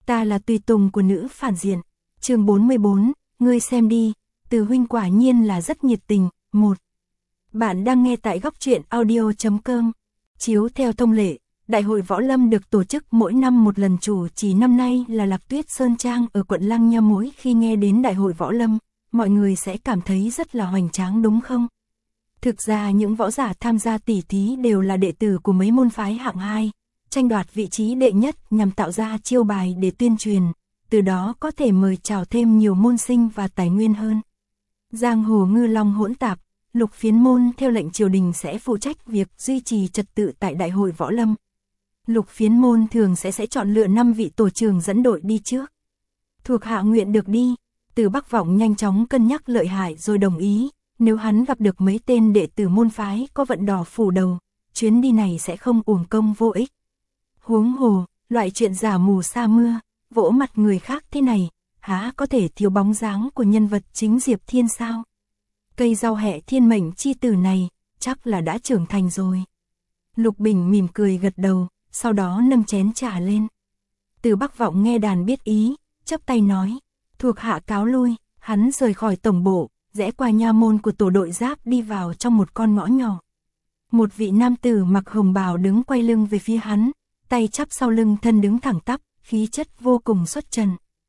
Ta là tùy tùng của nữ phản diện. Chương 44, ngươi xem đi, Từ huynh quả nhiên là rất nhiệt tình. 1. Bạn đang nghe tại góc truyện audio.com. Chiếu theo thông lệ, Đại hội Võ Lâm được tổ chức mỗi năm một lần, chủ trì năm nay là Lạc Tuyết Sơn Trang ở quận Lăng Nha. Mỗi khi nghe đến Đại hội Võ Lâm, mọi người sẽ cảm thấy rất là hoành tráng đúng không? Thực ra những võ giả tham gia tỉ thí đều là đệ tử của mấy môn phái hạng 2, tranh đoạt vị trí đệ nhất nhằm tạo ra chiêu bài để tuyên truyền, từ đó có thể mời chào thêm nhiều môn sinh và tài nguyên hơn. Giang hồ ngư long hỗn tạp, Lục Phiến môn theo lệnh triều đình sẽ phụ trách việc duy trì trật tự tại Đại hội Võ Lâm. Lục Phiến môn thường sẽ chọn lựa 5 vị tổ trưởng dẫn đội đi trước. Thuộc hạ nguyện được đi. Từ Bắc Vọng nhanh chóng cân nhắc lợi hại rồi đồng ý, nếu hắn gặp được mấy tên đệ tử môn phái có vận đỏ phủ đầu, chuyến đi này sẽ không uổng công vô ích. Huống hồ, loại chuyện giả mù sa mưa, vỗ mặt người khác thế này, há có thể thiếu bóng dáng của nhân vật chính Diệp Thiên sao? Cây rau hẹ thiên mệnh chi tử này, chắc là đã trưởng thành rồi. Lục Bình mỉm cười gật đầu, sau đó nâng chén trà lên. Từ Bắc Vọng nghe đàn biết ý, chắp tay nói, thuộc hạ cáo lui. Hắn rời khỏi tổng bộ, rẽ qua nha môn của tổ đội giáp đi vào trong một con ngõ nhỏ. Một vị nam tử mặc hồng bào đứng quay lưng về phía hắn, tay chắp sau lưng, thân đứng thẳng tắp, khí chất vô cùng xuất trần.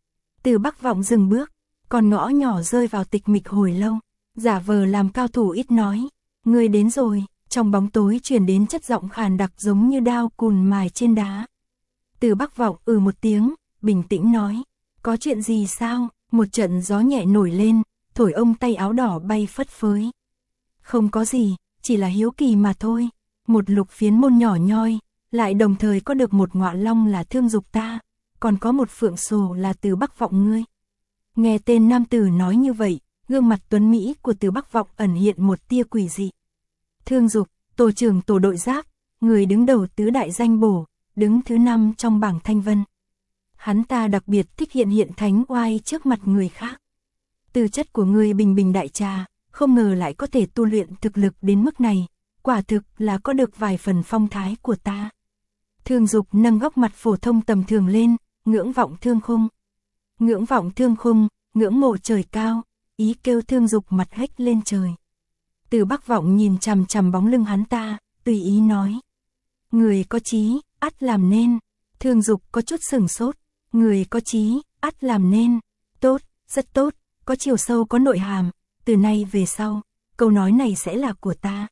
Từ Bắc Vọng dừng bước, con ngõ nhỏ rơi vào tịch mịch hồi lâu, giả vờ làm cao thủ ít nói, người đến rồi. Trong bóng tối truyền đến chất giọng khàn đặc giống như đao cùn mài trên đá. Từ Bắc Vọng một tiếng, bình tĩnh nói, có chuyện gì sao? Một trận gió nhẹ nổi lên, thổi ông tay áo đỏ bay phất phới. Không có gì, chỉ là hiếu kỳ mà thôi. Một Lục Phiến môn nhỏ nhoi, lại đồng thời có được một ngọa long là Thương Dục ta, còn có một phượng sồ là Từ Bắc Vọng ngươi. Nghe tên nam tử nói như vậy, gương mặt tuấn mỹ của Từ Bắc Vọng ẩn hiện một tia quỷ dị. Thương Dục, tổ trưởng tổ đội giáp, người đứng đầu tứ đại danh bổ, đứng thứ 5 trong bảng Thanh Vân. Hắn ta đặc biệt thích hiện thánh oai trước mặt người khác. Tư chất của người bình bình đại trà, không ngờ lại có thể tu luyện thực lực đến mức này, quả thực là có được vài phần phong thái của ta. Thương Dục nâng góc mặt phổ thông tầm thường lên, ngưỡng vọng thương khung. Ngưỡng vọng thương khung, ngưỡng mộ trời cao, ý kêu Thương Dục mặt hếch lên trời. Từ Bắc Vọng nhìn chằm chằm bóng lưng hắn ta, tùy ý nói. Người có chí, ắt làm nên. Thương Dục có chút sửng sốt. Người có chí, ắt làm nên. Tốt, rất tốt, có chiều sâu có nội hàm. Từ nay về sau, câu nói này sẽ là của ta.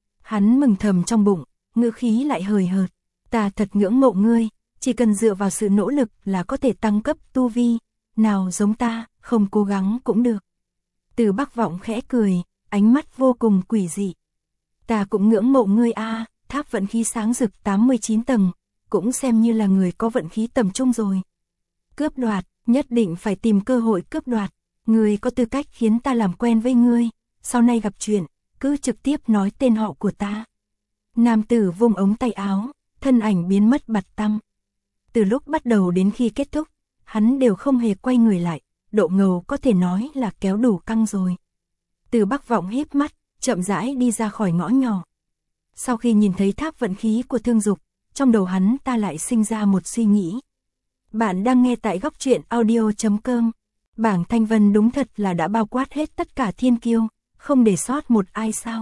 Hắn mừng thầm trong bụng, ngữ khí lại hời hợt. Ta thật ngưỡng mộ ngươi, chỉ cần dựa vào sự nỗ lực là có thể tăng cấp tu vi. Nào giống ta, không cố gắng cũng được. Từ Bắc Vọng khẽ cười, ánh mắt vô cùng quỷ dị. Ta cũng ngưỡng mộ ngươi a, tháp vận khí sáng rực 89 tầng, cũng xem như là người có vận khí tầm trung rồi. Cướp đoạt, nhất định phải tìm cơ hội cướp đoạt. Ngươi có tư cách khiến ta làm quen với ngươi, sau này gặp chuyện, cứ trực tiếp nói tên họ của ta. Nam tử vung ống tay áo, thân ảnh biến mất bặt tăm. Từ lúc bắt đầu đến khi kết thúc, hắn đều không hề quay người lại, độ ngầu có thể nói là kéo đủ căng rồi. Từ Bắc Vọng híp mắt, chậm rãi đi ra khỏi ngõ nhỏ. Sau khi nhìn thấy tháp vận khí của Thương Dục, trong đầu hắn ta lại sinh ra một suy nghĩ. Bạn đang nghe tại góc truyện audio.com. Bảng Thanh Vân đúng thật là đã bao quát hết tất cả thiên kiêu, không để sót một ai sao?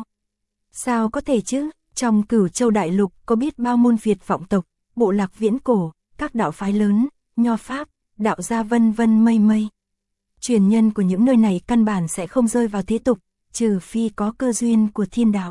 Sao có thể chứ? Trong Cửu Châu đại lục có biết bao môn Việt vọng tộc, bộ lạc viễn cổ, các đạo phái lớn, nho pháp, đạo gia vân vân mây mây. Truyền nhân của những nơi này căn bản sẽ không rơi vào thế tục, trừ phi có cơ duyên của thiên đạo.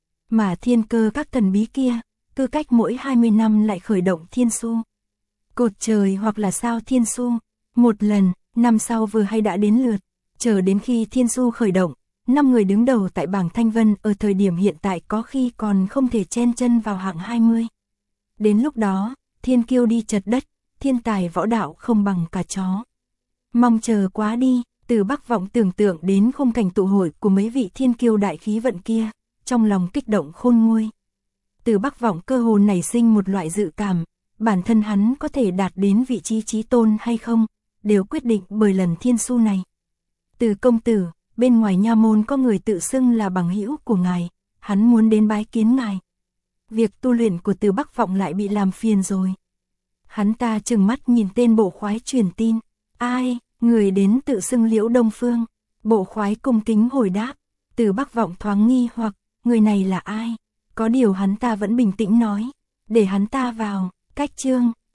Mà thiên cơ các thần bí kia, cứ cách mỗi 20 năm lại khởi động thiên xu. Cột trời hoặc là sao thiên xu, một lần, năm sau vừa hay đã đến lượt, chờ đến khi thiên xu khởi động, 5 người đứng đầu tại bảng Thanh Vân ở thời điểm hiện tại có khi còn không thể chen chân vào hạng 20. Đến lúc đó, thiên kiêu đi chật đất, thiên tài võ đạo không bằng cả chó. Mong chờ quá đi. Từ Bắc Vọng tưởng tượng đến khung cảnh tụ hội của mấy vị thiên kiêu đại khí vận kia, trong lòng kích động khôn nguôi. Từ Bắc Vọng cơ hồ nảy sinh một loại dự cảm, bản thân hắn có thể đạt đến vị trí chí tôn hay không, đều quyết định bởi lần thiên xu này. Từ công tử, bên ngoài nha môn có người tự xưng là bằng hữu của ngài, hắn muốn đến bái kiến ngài. Việc tu luyện của Từ Bắc Vọng lại bị làm phiền rồi. Hắn ta trừng mắt nhìn tên bộ khoái truyền tin. Ai, người đến tự xưng Liễu Đông Phương. Bộ khoái cung kính hồi đáp. Từ Bắc Vọng thoáng nghi hoặc, người này là ai? Có điều hắn ta vẫn bình tĩnh nói. Để hắn ta vào, cách chương.